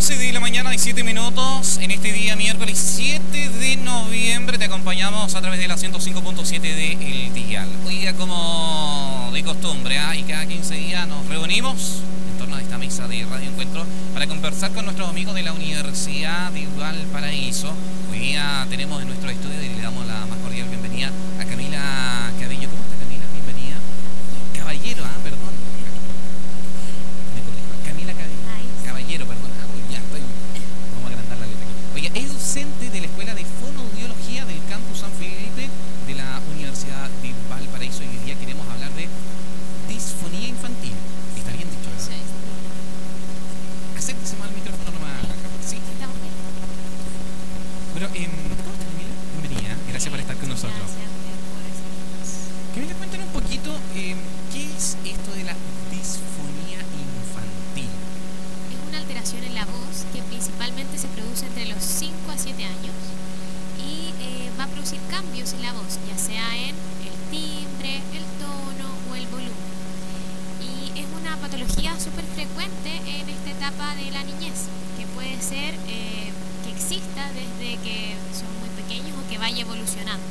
11 de la mañana y 7 minutos. En este día miércoles 7 de noviembre te acompañamos a través de la 105.7 de El Dial. Oiga, como de costumbre, y cada 15 días nos reunimos en torno a esta mesa de Radio Encuentro para conversar con nuestros amigos de la Universidad de Valparaíso. Hoy día tenemos en nuestro estudio y le damos la más cordial bienvenida a Camila Cabello. ¿Cómo está, Camila? Bienvenida. Caballero, perdón. Camila Caballero, perdón. Ya estoy. Vamos a agrandar la letra. Oye, es docente de la Escuela de Fonoaudiología del Campus San Felipe de la Universidad de Valparaíso. Y hoy día queremos hablar de disfonía infantil. ¿Está bien dicho, verdad? Sí. Acérquese más al micrófono nomás. Sí. Estamos bien. Bueno, ¿cómo está, Camila? Bienvenida. Gracias por estar con nosotros. Camila, cuéntanos un poquito qué es esto de la disfonía infantil. Es una alteración en la voz que principalmente se produce entre los 5 a 7 años y va a producir cambios en la voz, ya sea en el timbre, el tono o el volumen. Y es una patología súper frecuente en esta etapa de la niñez, que puede ser que exista desde que son muy pequeños o que vaya evolucionando.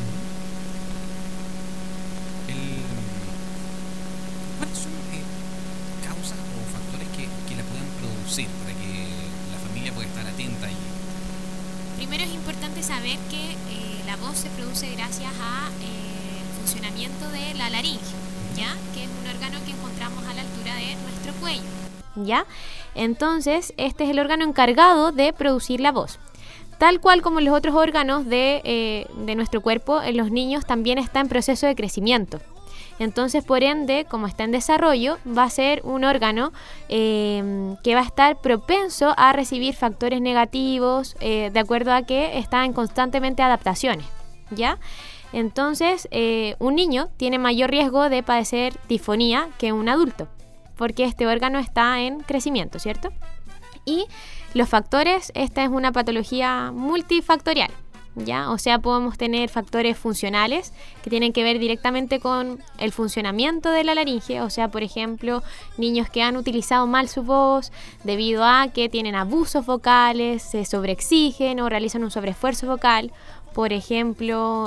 ¿Cuáles son causas o factores que la puedan producir para que la familia pueda estar atenta? Primero es importante saber que la voz se produce gracias a el funcionamiento de la laringe, ¿ya? Que es un órgano que encontramos a la altura de nuestro cuello, ¿ya? Entonces, este es el órgano encargado de producir la voz. Tal cual como los otros órganos de nuestro cuerpo, en los niños también está en proceso de crecimiento. Entonces, por ende, como está en desarrollo, va a ser un órgano que va a estar propenso a recibir factores negativos de acuerdo a que está en constantemente adaptaciones, ¿ya? Entonces, un niño tiene mayor riesgo de padecer disfonía que un adulto, porque este órgano está en crecimiento, ¿cierto? Y los factores, esta es una patología multifactorial, ¿ya? O sea, podemos tener factores funcionales que tienen que ver directamente con el funcionamiento de la laringe, o sea, por ejemplo, niños que han utilizado mal su voz debido a que tienen abusos vocales, se sobreexigen o realizan un sobreesfuerzo vocal, por ejemplo,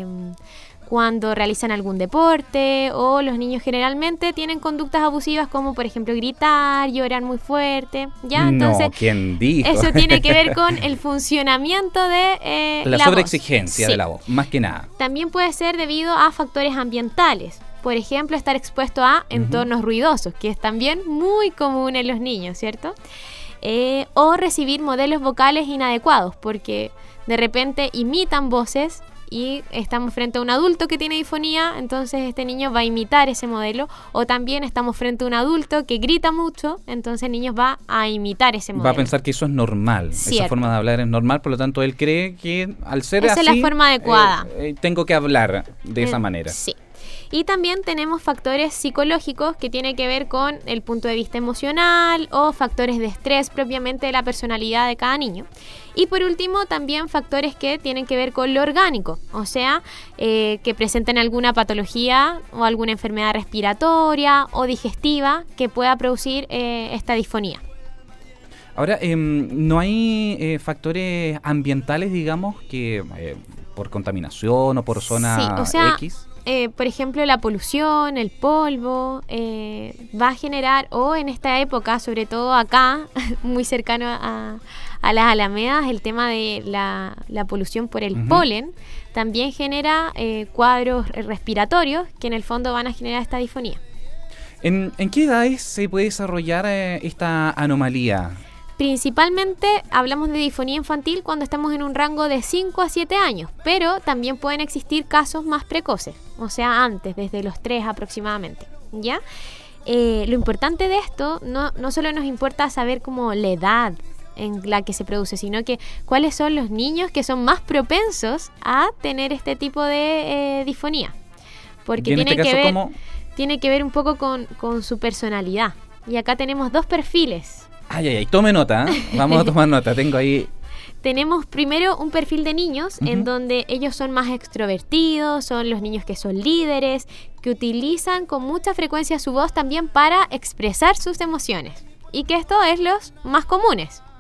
cuando realizan algún deporte, o los niños generalmente tienen conductas abusivas como por ejemplo gritar, llorar muy fuerte, ¿ya? Entonces, no, ¿quién dijo? Eso tiene que ver con el funcionamiento de la sobreexigencia voz. de la voz, más que nada. También puede ser debido a factores ambientales, por ejemplo, estar expuesto a entornos ruidosos, que es también muy común en los niños, ¿cierto? O recibir modelos vocales inadecuados, porque de repente imitan voces y estamos frente a un adulto que tiene disfonía, entonces este niño va a imitar ese modelo, o también estamos frente a un adulto que grita mucho, entonces el niño va a imitar ese modelo. Va a pensar que eso es normal, Cierto. Esa forma de hablar es normal, por lo tanto él cree que al ser esa así... es la forma adecuada. Tengo que hablar de esa manera. Sí. Y también tenemos factores psicológicos que tienen que ver con el punto de vista emocional o factores de estrés propiamente de la personalidad de cada niño. Y por último, también factores que tienen que ver con lo orgánico, o sea, que presenten alguna patología o alguna enfermedad respiratoria o digestiva que pueda producir esta disfonía. Ahora, ¿no hay factores ambientales, digamos, que por contaminación o por zona sí, o sea, X? Por ejemplo, la polución, el polvo, va a generar, o en esta época, sobre todo acá, muy cercano a las alamedas, el tema de la polución por el polen, también genera cuadros respiratorios que en el fondo van a generar esta disfonía. ¿En qué edades se puede desarrollar esta anomalía? Principalmente hablamos de disfonía infantil cuando estamos en un rango de 5 a 7 años, pero también pueden existir casos más precoces, o sea, antes, desde los 3 aproximadamente, ¿ya? Lo importante de esto, no solo nos importa saber como la edad en la que se produce, sino que cuáles son los niños que son más propensos a tener este tipo de disfonía, porque tiene que ver un poco con su personalidad. Y acá tenemos dos perfiles. Ay, tome nota, vamos a tomar nota, tengo ahí... Tenemos primero un perfil de niños en donde ellos son más extrovertidos, son los niños que son líderes, que utilizan con mucha frecuencia su voz también para expresar sus emociones. Y que esto es los más comunes,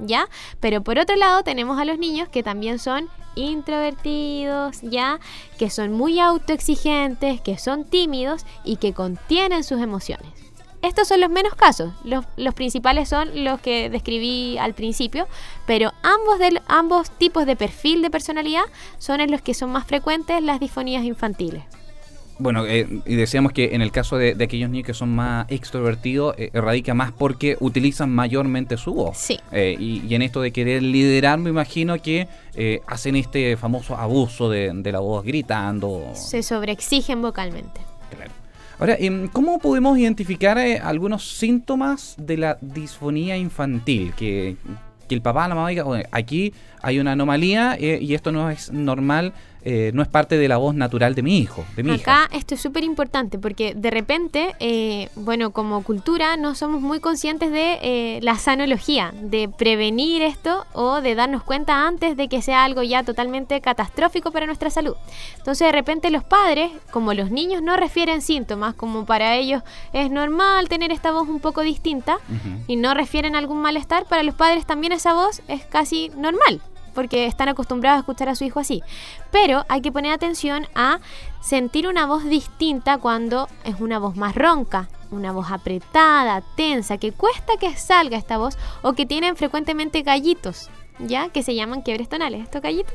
¿ya? Pero por otro lado tenemos a los niños que también son introvertidos, ¿ya? Que son muy autoexigentes, que son tímidos y que contienen sus emociones. Estos son los menos casos, los principales son los que describí al principio, pero ambos tipos de perfil de personalidad son en los que son más frecuentes las disfonías infantiles. Bueno, y decíamos que en el caso de aquellos niños que son más extrovertidos, radica más porque utilizan mayormente su voz. Sí. Y en esto de querer liderar, me imagino que hacen este famoso abuso de la voz gritando. Se sobreexigen vocalmente. Claro. Ahora, ¿cómo podemos identificar algunos síntomas de la disfonía infantil? Que el papá, la mamá diga, oye, aquí hay una anomalía y esto no es normal, no es parte de la voz natural de mi hijo, de mi hija. Acá esto es súper importante porque de repente, como cultura no somos muy conscientes de la sanología, de prevenir esto o de darnos cuenta antes de que sea algo ya totalmente catastrófico para nuestra salud. Entonces de repente los padres, como los niños no refieren síntomas, como para ellos es normal tener esta voz un poco distinta y no refieren algún malestar, para los padres también esa voz es casi normal, porque están acostumbrados a escuchar a su hijo así. Pero hay que poner atención a sentir una voz distinta cuando es una voz más ronca, una voz apretada, tensa, que cuesta que salga esta voz, o que tienen frecuentemente gallitos, ¿ya? Que se llaman quiebres tonales, estos gallitos.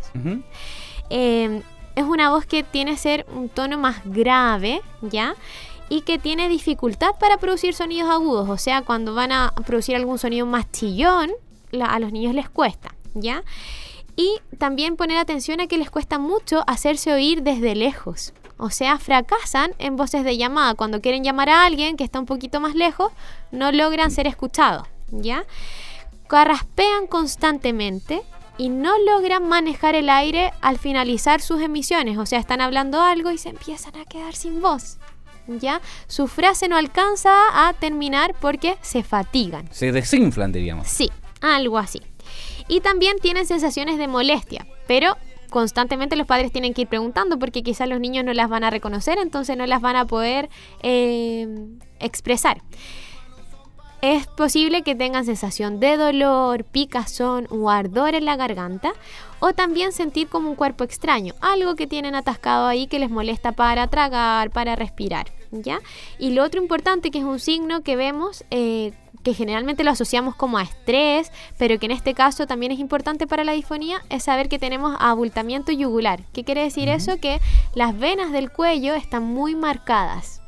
Es una voz que tiene que ser un tono más grave, ¿ya? Y que tiene dificultad para producir sonidos agudos, o sea, cuando van a producir algún sonido más chillón, a los niños les cuesta, ¿ya? Y también poner atención a que les cuesta mucho hacerse oír desde lejos. O sea, fracasan en voces de llamada. Cuando quieren llamar a alguien que está un poquito más lejos, no logran ser escuchados, ¿ya? Carraspean constantemente y no logran manejar el aire al finalizar sus emisiones. O sea, están hablando algo y se empiezan a quedar sin voz, ¿ya? Su frase no alcanza a terminar porque se fatigan. Se desinflan, diríamos. Sí, algo así. Y también tienen sensaciones de molestia, pero constantemente los padres tienen que ir preguntando porque quizás los niños no las van a reconocer, entonces no las van a poder expresar. Es posible que tengan sensación de dolor, picazón o ardor en la garganta, o también sentir como un cuerpo extraño, algo que tienen atascado ahí que les molesta para tragar, para respirar, ¿ya? Y lo otro importante, que es un signo que vemos, que generalmente lo asociamos como a estrés, pero que en este caso también es importante para la disfonía, es saber que tenemos abultamiento yugular. ¿Qué quiere decir eso? Que las venas del cuello están muy marcadas.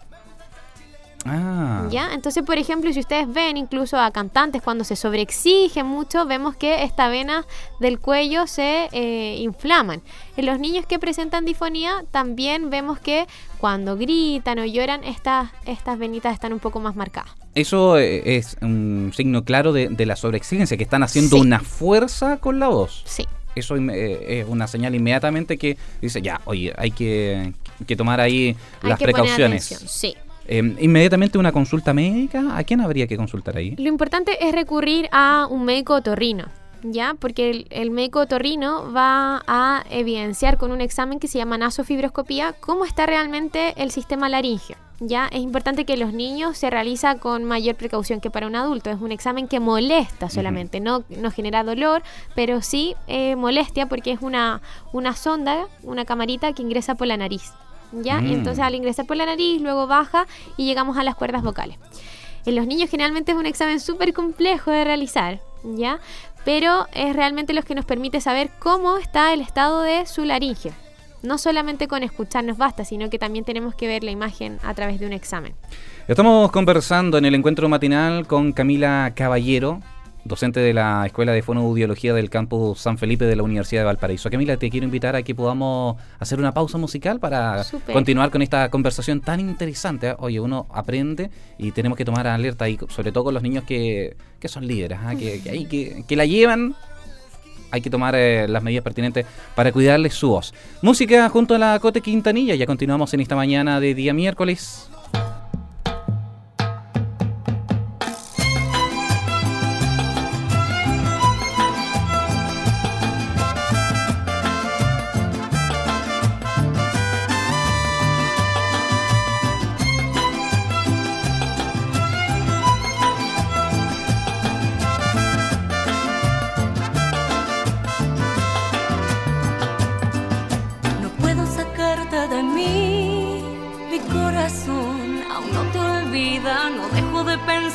¿Ya? Entonces, por ejemplo, si ustedes ven incluso a cantantes cuando se sobreexigen mucho, vemos que estas venas del cuello se inflaman. En los niños que presentan disfonía también vemos que cuando gritan o lloran, estas venitas están un poco más marcadas. Eso es un signo claro de la sobreexigencia, que están haciendo una fuerza con la voz. Sí. Eso es una señal inmediatamente que dice, ya, oye, hay que tomar ahí las precauciones. Sí. Inmediatamente una consulta médica, ¿a quién habría que consultar ahí? Lo importante es recurrir a un médico otorrino, ¿ya? Porque el médico otorrino va a evidenciar con un examen que se llama nasofibroscopía cómo está realmente el sistema laríngeo, ¿ya? Es importante que los niños se realiza con mayor precaución que para un adulto. Es un examen que molesta solamente, no genera dolor, pero sí molestia porque es una sonda, una camarita que ingresa por la nariz, ¿ya? Y entonces al ingresar por la nariz luego baja y llegamos a las cuerdas vocales. En los niños generalmente es un examen súper complejo de realizar, ¿ya? Pero es realmente lo que nos permite saber cómo está el estado de su laringe. No solamente con escucharnos basta, sino que también tenemos que ver la imagen a través de un examen. Estamos conversando en el encuentro matinal con Camila Caballero, docente de la Escuela de Fonoaudiología del campus San Felipe de la Universidad de Valparaíso. Camila, te quiero invitar a que podamos hacer una pausa musical para continuar con esta conversación tan interesante. Oye, uno aprende y tenemos que tomar alerta ahí, sobre todo con los niños que son líderes, que la llevan. Hay que tomar las medidas pertinentes para cuidarles su voz. Música junto a la Cote Quintanilla. Ya continuamos en esta mañana de día miércoles.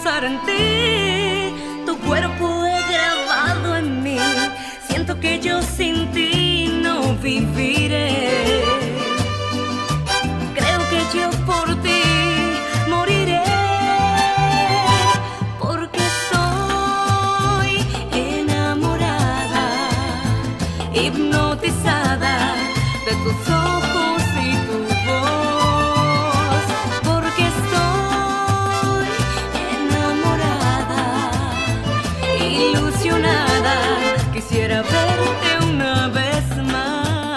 pensar en ti. Tu cuerpo es grabado en mí. Siento que yo sin ti no viviré. Creo que yo por ti moriré. Porque estoy enamorada, hipnotizada de tus ojos y tu voz. Porque estoy enamorada, ilusionada, quisiera verte una vez más.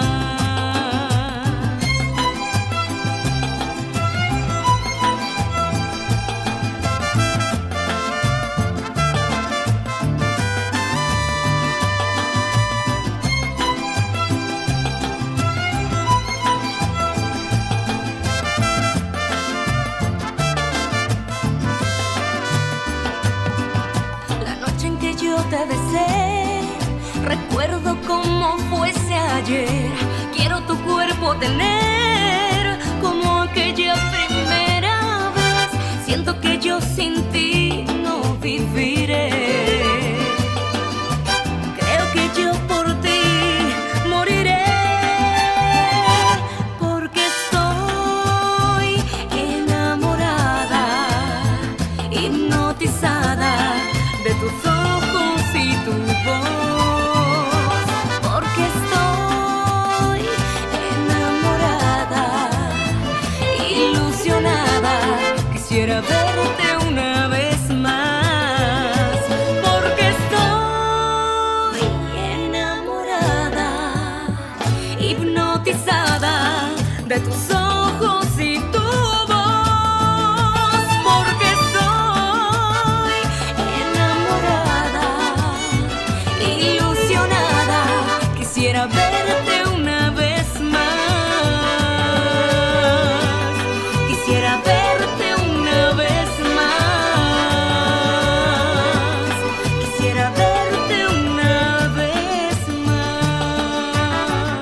Te besé, recuerdo como fuese ayer. Quiero tu cuerpo tener como aquella primera vez. Siento que yo sin ti no viviré. Creo que yo por ti moriré. Porque estoy enamorada, hipnotizada de tus ojos y tu voz. Porque estoy enamorada, ilusionada, quisiera verte una vez más. Porque estoy enamorada, hipnotizada de tus ojos y tu voz. Porque estoy enamorada, ilusionada, quisiera verte una vez más. Quisiera verte una vez más. Quisiera verte una vez más.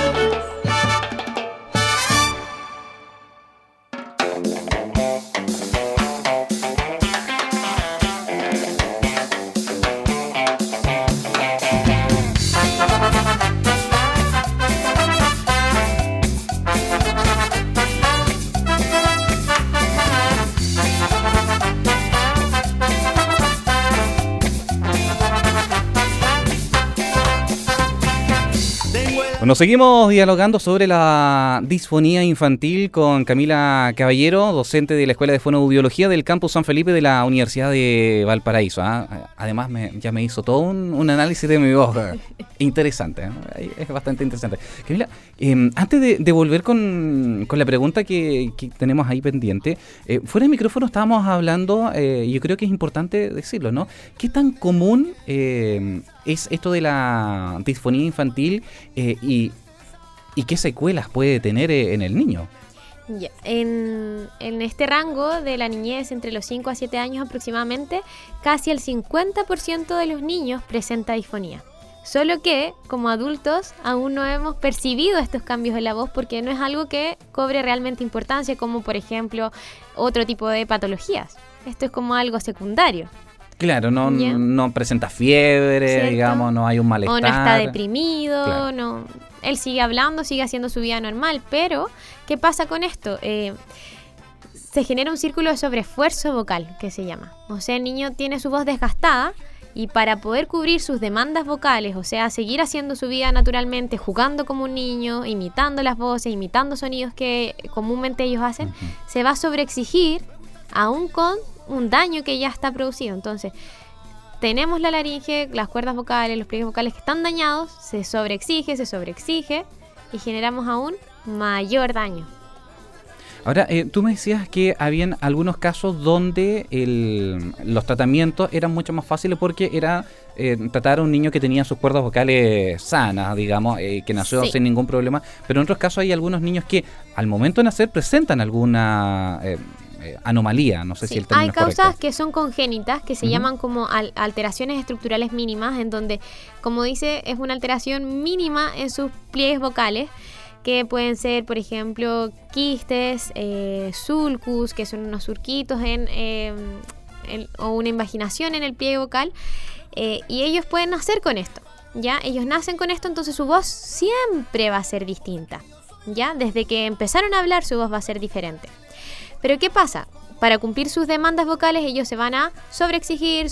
Bueno, seguimos dialogando sobre la disfonía infantil con Camila Caballero, docente de la Escuela de Fonoaudiología del Campus San Felipe de la Universidad de Valparaíso. Además, ya me hizo todo un análisis de mi voz. Interesante, es bastante interesante. Camila, antes de volver con la pregunta que tenemos ahí pendiente, fuera de micrófono estábamos hablando, y yo creo que es importante decirlo, ¿no? ¿Qué tan común es esto de la disfonía infantil y qué secuelas puede tener en el niño? Ya, en este rango de la niñez, entre los 5 a 7 años aproximadamente, casi el 50% de los niños presenta disfonía. Solo que, como adultos, aún no hemos percibido estos cambios en la voz porque no es algo que cobre realmente importancia, como por ejemplo otro tipo de patologías. Esto es como algo secundario. Claro, no presenta fiebre, ¿cierto? Digamos, no hay un malestar. O no está deprimido, claro. No. Él sigue hablando, sigue haciendo su vida normal, pero ¿qué pasa con esto? Se genera un círculo de sobreesfuerzo vocal, que se llama. O sea, el niño tiene su voz desgastada y para poder cubrir sus demandas vocales, o sea, seguir haciendo su vida naturalmente, jugando como un niño, imitando las voces, imitando sonidos que comúnmente ellos hacen, se va a sobreexigir aún con un daño que ya está producido. Entonces, tenemos la laringe, las cuerdas vocales, los pliegues vocales que están dañados, se sobreexige y generamos aún mayor daño. Ahora, tú me decías que habían algunos casos donde los tratamientos eran mucho más fáciles porque era tratar a un niño que tenía sus cuerdas vocales sanas, digamos, que nació sin ningún problema, pero en otros casos hay algunos niños que al momento de nacer presentan alguna anomalía, no sé si el término es correcto. Hay causas que son congénitas, que se llaman como alteraciones estructurales mínimas, en donde, como dice, es una alteración mínima en sus pliegues vocales, que pueden ser, por ejemplo, quistes, sulcus, que son unos surquitos en o una invaginación en el pliegue vocal, y ellos pueden nacer con esto, ¿ya? Ellos nacen con esto, entonces su voz siempre va a ser distinta, ¿ya? Desde que empezaron a hablar, su voz va a ser diferente. Pero ¿qué pasa? Para cumplir sus demandas vocales, ellos se van a sobreexigir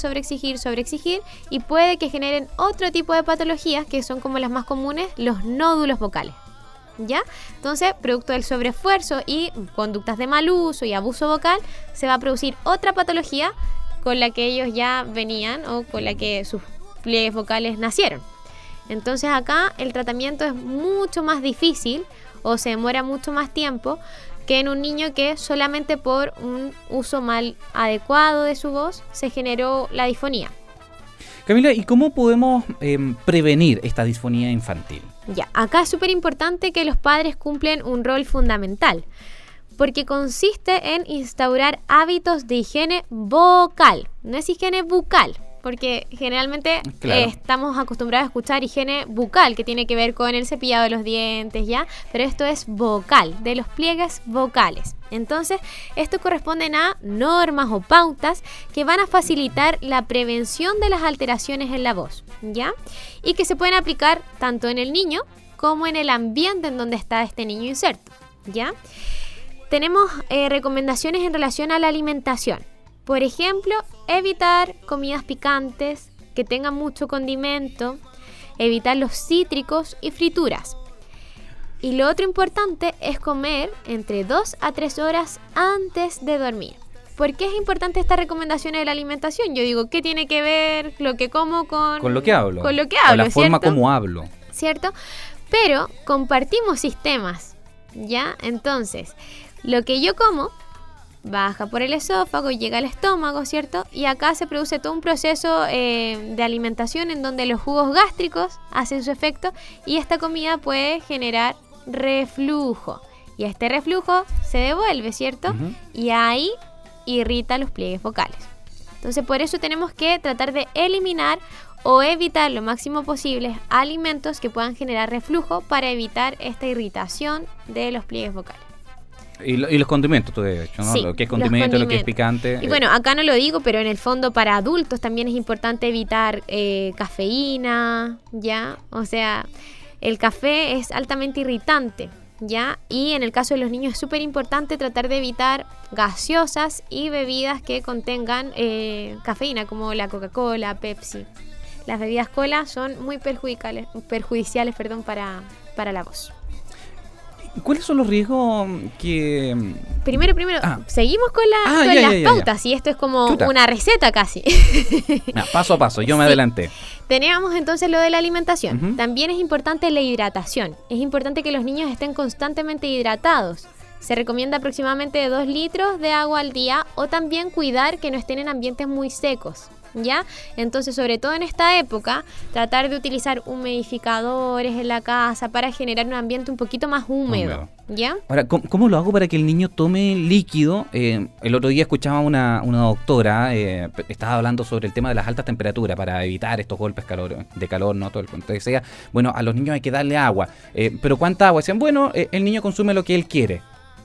y puede que generen otro tipo de patologías que son como las más comunes, los nódulos vocales, ¿ya? Entonces, producto del sobreesfuerzo y conductas de mal uso y abuso vocal, se va a producir otra patología con la que ellos ya venían o con la que sus pliegues vocales nacieron. Entonces acá el tratamiento es mucho más difícil o se demora mucho más tiempo que en un niño que solamente por un uso mal adecuado de su voz se generó la disfonía. Camila, ¿y cómo podemos prevenir esta disfonía infantil? Ya, acá es súper importante que los padres cumplen un rol fundamental, porque consiste en instaurar hábitos de higiene vocal, no es higiene bucal. Porque generalmente estamos acostumbrados a escuchar higiene bucal, que tiene que ver con el cepillado de los dientes, ¿ya? Pero esto es vocal, de los pliegues vocales. Entonces, esto corresponden a normas o pautas que van a facilitar la prevención de las alteraciones en la voz, ¿ya? Y que se pueden aplicar tanto en el niño como en el ambiente en donde está este niño inserto, ¿ya? Tenemos recomendaciones en relación a la alimentación. Por ejemplo, evitar comidas picantes, que tengan mucho condimento, evitar los cítricos y frituras. Y lo otro importante es comer entre 2 a 3 horas antes de dormir. ¿Por qué es importante esta recomendación de la alimentación? Yo digo, ¿qué tiene que ver lo que como con lo que hablo? Con lo que hablo, con la forma ¿cierto? como hablo. ¿Cierto? Pero compartimos sistemas, ¿ya? Entonces, lo que yo como baja por el esófago y llega al estómago, ¿cierto? Y acá se produce todo un proceso de alimentación en donde los jugos gástricos hacen su efecto y esta comida puede generar reflujo. Y este reflujo se devuelve, ¿cierto? Uh-huh. Y ahí irrita los pliegues vocales. Entonces, por eso tenemos que tratar de eliminar o evitar lo máximo posible alimentos que puedan generar reflujo para evitar esta irritación de los pliegues vocales. Y los condimentos, tú has dicho, ¿no? Sí, lo que es condimento, lo que es picante. Y bueno, acá no lo digo, pero en el fondo para adultos también es importante evitar cafeína, ¿ya? O sea, el café es altamente irritante, ¿ya? Y en el caso de los niños es súper importante tratar de evitar gaseosas y bebidas que contengan cafeína, como la Coca-Cola, Pepsi. Las bebidas cola son muy perjudiciales, para la voz. ¿Cuáles son los riesgos que...? Primero, seguimos con las pautas, y esto es como una receta casi. Paso a paso, yo me adelanté. Teníamos entonces lo de la alimentación. Uh-huh. También es importante la hidratación. Es importante que los niños estén constantemente hidratados. Se recomienda aproximadamente 2 litros de agua al día, o también cuidar que no estén en ambientes muy secos, ¿ya? Entonces, sobre todo en esta época, tratar de utilizar humidificadores en la casa para generar un ambiente un poquito más húmedo, ¿ya? Ahora, ¿cómo lo hago para que el niño tome líquido? El otro día escuchaba una doctora, estaba hablando sobre el tema de las altas temperaturas para evitar estos golpes de calor, ¿no? Todo el cuento. Decía, bueno, a los niños hay que darle agua, pero ¿cuánta agua? Decían, bueno, el niño consume lo que él quiere.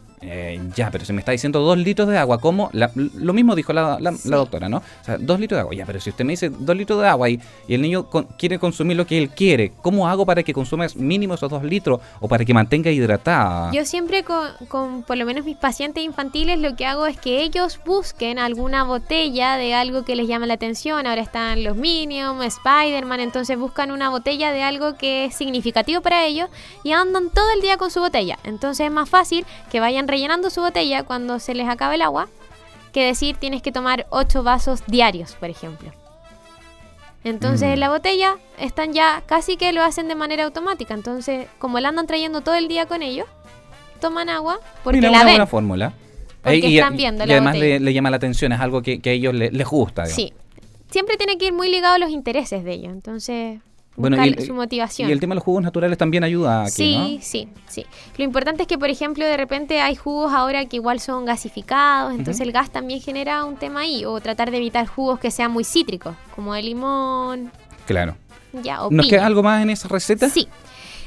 Ya, pero se me está diciendo 2 litros de agua, ¿cómo? Lo mismo dijo la doctora, ¿no? O sea, 2 litros de agua, ya, pero si usted me dice 2 litros de agua y el niño quiere consumir lo que él quiere, ¿cómo hago para que consuma mínimo esos 2 litros o para que mantenga hidratada? Yo siempre con por lo menos mis pacientes infantiles, lo que hago es que ellos busquen alguna botella de algo que les llama la atención. Ahora están los Minions, Spider-Man, entonces buscan una botella de algo que es significativo para ellos y andan todo el día con su botella. Entonces es más fácil que vayan rellenando su botella cuando se les acabe el agua que decir tienes que tomar 8 vasos diarios, por ejemplo. Entonces en la botella están ya, casi que lo hacen de manera automática. Entonces, como la andan trayendo todo el día con ellos, toman agua porque mira, la una ven. Buena fórmula. Porque están viendo y la además botella. le llama la atención, es algo que a ellos les gusta. Digamos. Sí, siempre tiene que ir muy ligado a los intereses de ellos. Entonces, bueno, su motivación. Y el tema de los jugos naturales también ayuda aquí, sí, ¿no? Sí. Lo importante es que, por ejemplo, de repente hay jugos ahora que igual son gasificados, entonces el gas también genera un tema ahí. O tratar de evitar jugos que sean muy cítricos, como de limón. Claro. Ya, o ¿Nos piña. queda algo más en esa receta? Sí.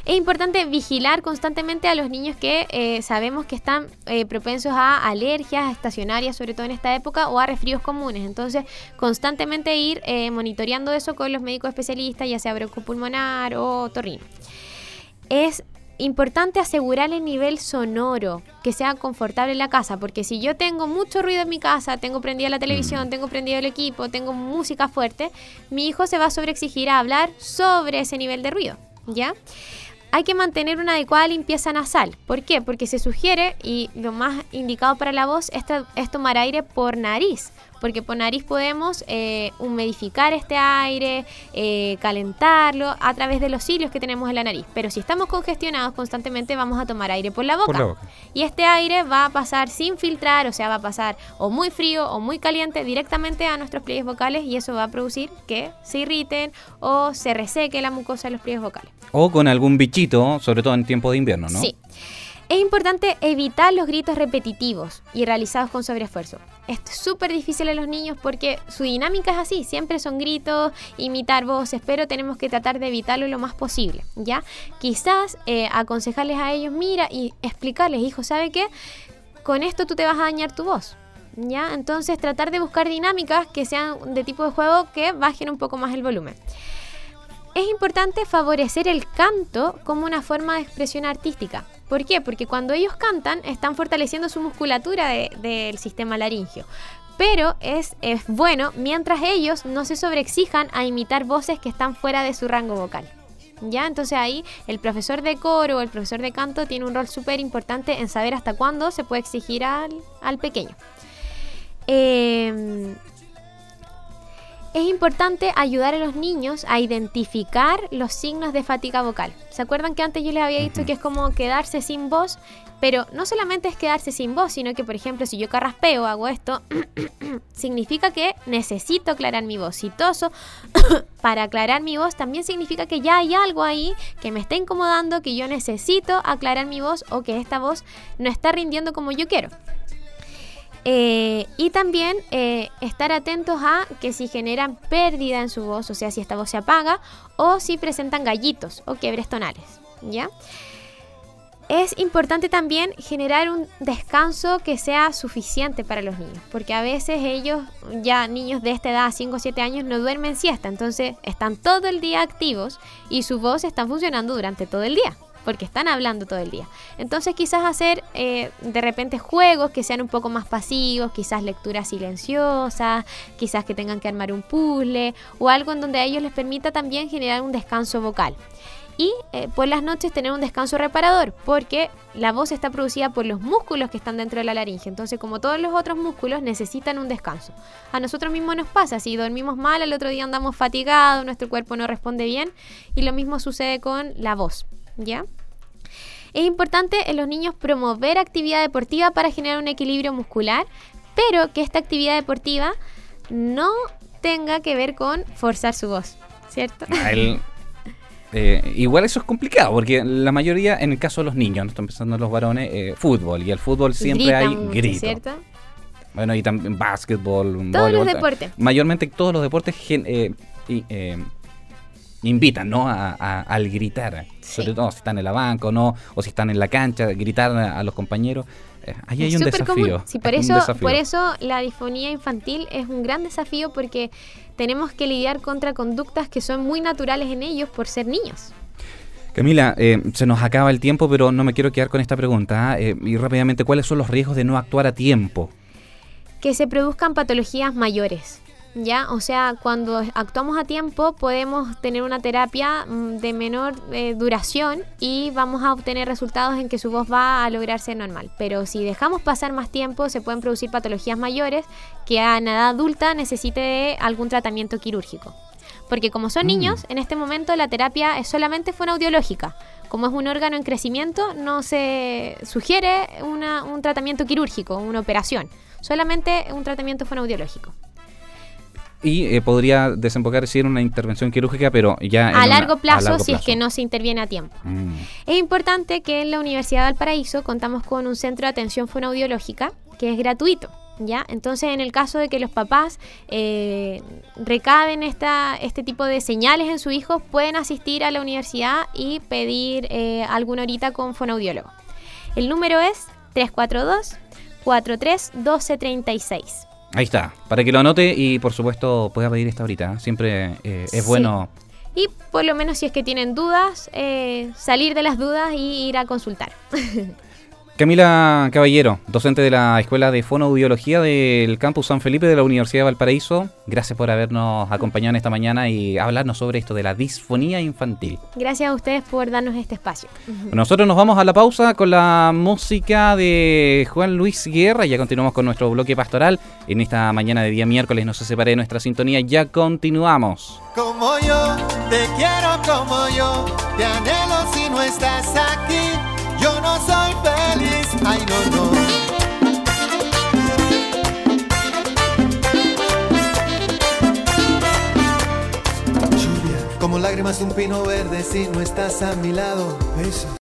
Es importante vigilar constantemente a los niños que sabemos que están propensos a alergias estacionarias, sobre todo en esta época, o a resfríos comunes. Entonces, constantemente ir monitoreando eso con los médicos especialistas, ya sea broncopulmonar o otorrino. Es importante asegurar el nivel sonoro, que sea confortable en la casa, porque si yo tengo mucho ruido en mi casa, tengo prendida la televisión, tengo prendido el equipo, tengo música fuerte, mi hijo se va a sobreexigir a hablar sobre ese nivel de ruido, ¿ya? Hay que mantener una adecuada limpieza nasal. ¿Por qué? Porque se sugiere, y lo más indicado para la voz es tomar aire por nariz, porque por nariz podemos humidificar este aire, calentarlo a través de los cilios que tenemos en la nariz. Pero si estamos congestionados constantemente, vamos a tomar aire por la boca. Y este aire va a pasar sin filtrar, o sea, va a pasar o muy frío o muy caliente directamente a nuestros pliegues vocales, y eso va a producir que se irriten o se reseque la mucosa de los pliegues vocales. O con algún bichito, sobre todo en tiempo de invierno, ¿no? Sí. Es importante evitar los gritos repetitivos y realizados con sobreesfuerzo. Esto es súper difícil a los niños porque su dinámica es así, siempre son gritos, imitar voces, pero tenemos que tratar de evitarlo lo más posible, ¿ya? Quizás aconsejarles a ellos, mira, y explicarles, hijo, ¿sabe qué? Con esto tú te vas a dañar tu voz, ¿ya? Entonces tratar de buscar dinámicas que sean de tipo de juego que bajen un poco más el volumen. Es importante favorecer el canto como una forma de expresión artística. ¿Por qué? Porque cuando ellos cantan están fortaleciendo su musculatura del sistema laríngeo. Pero es bueno mientras ellos no se sobreexijan a imitar voces que están fuera de su rango vocal, ¿ya? Entonces ahí el profesor de coro o el profesor de canto tiene un rol súper importante en saber hasta cuándo se puede exigir al pequeño. Es importante ayudar a los niños a identificar los signos de fatiga vocal. ¿Se acuerdan que antes yo les había dicho que es como quedarse sin voz? Pero no solamente es quedarse sin voz, sino que, por ejemplo, si yo carraspeo, hago esto, significa que necesito aclarar mi voz. Si toso para aclarar mi voz, también significa que ya hay algo ahí que me está incomodando, que yo necesito aclarar mi voz o que esta voz no está rindiendo como yo quiero. Y también estar atentos a que si generan pérdida en su voz, o sea, si esta voz se apaga o si presentan gallitos o quiebres tonales, ¿ya? Es importante también generar un descanso que sea suficiente para los niños, porque a veces ellos, ya niños de esta edad, 5 o 7 años, no duermen siesta, entonces están todo el día activos y su voz está funcionando durante todo el día, porque están hablando todo el día. Entonces quizás hacer de repente juegos que sean un poco más pasivos, quizás lecturas silenciosas, quizás que tengan que armar un puzzle o algo en donde a ellos les permita también generar un descanso vocal. Y por las noches tener un descanso reparador, porque la voz está producida por los músculos que están dentro de la laringe. Entonces, como todos los otros músculos, necesitan un descanso. A nosotros mismos nos pasa, si dormimos mal, al otro día andamos fatigados, nuestro cuerpo no responde bien, y lo mismo sucede con la voz, ¿ya? Es importante en los niños promover actividad deportiva para generar un equilibrio muscular, pero que esta actividad deportiva no tenga que ver con forzar su voz, ¿cierto? Igual eso es complicado, porque la mayoría, en el caso de los niños, no están pensando en los varones, fútbol, y el fútbol siempre hay grito. ¿Cierto? Bueno, y también básquetbol, todos los deportes. Mayormente todos los deportes invitan, ¿no? al gritar, sí. Sobre todo si están en la banca o si están en la cancha, gritar a los compañeros. Ahí hay un desafío. Sí, por eso la disfonía infantil es un gran desafío, porque tenemos que lidiar contra conductas que son muy naturales en ellos por ser niños. Camila, se nos acaba el tiempo, pero no me quiero quedar con esta pregunta. Y rápidamente, ¿cuáles son los riesgos de no actuar a tiempo? Que se produzcan patologías mayores, ¿ya? O sea, cuando actuamos a tiempo podemos tener una terapia de menor duración y vamos a obtener resultados en que su voz va a lograr ser normal. Pero si dejamos pasar más tiempo, se pueden producir patologías mayores que a la edad adulta necesite de algún tratamiento quirúrgico. Porque como son niños, en este momento la terapia es solamente fonoaudiológica. Como es un órgano en crecimiento, no se sugiere un tratamiento quirúrgico, una operación. Solamente un tratamiento fonoaudiológico. Y podría desembocar en una intervención quirúrgica, pero ya a largo plazo, si es que no se interviene a tiempo. Es importante que en la Universidad de Valparaíso contamos con un centro de atención fonoaudiológica que es gratuito, ¿Ya? Entonces, en el caso de que los papás recaben este tipo de señales en sus hijos, pueden asistir a la universidad y pedir alguna horita con fonoaudiólogo. El número es 342-43-1236. Ahí está, para que lo anote y por supuesto pueda pedir esta horita. Siempre es bueno. Y por lo menos si es que tienen dudas, salir de las dudas y ir a consultar. Camila Caballero, docente de la Escuela de Fonoaudiología del Campus San Felipe de la Universidad de Valparaíso. Gracias por habernos acompañado en esta mañana y hablarnos sobre esto de la disfonía infantil. Gracias a ustedes por darnos este espacio. Nosotros nos vamos a la pausa con la música de Juan Luis Guerra. Ya continuamos con nuestro bloque pastoral. En esta mañana de día miércoles no se separe de nuestra sintonía. Ya continuamos. Como yo, te quiero como yo, te anhelo si no estás aquí. Yo no soy feliz, ay no. Lluvia, como lágrimas de un pino verde si no estás a mi lado. Besos.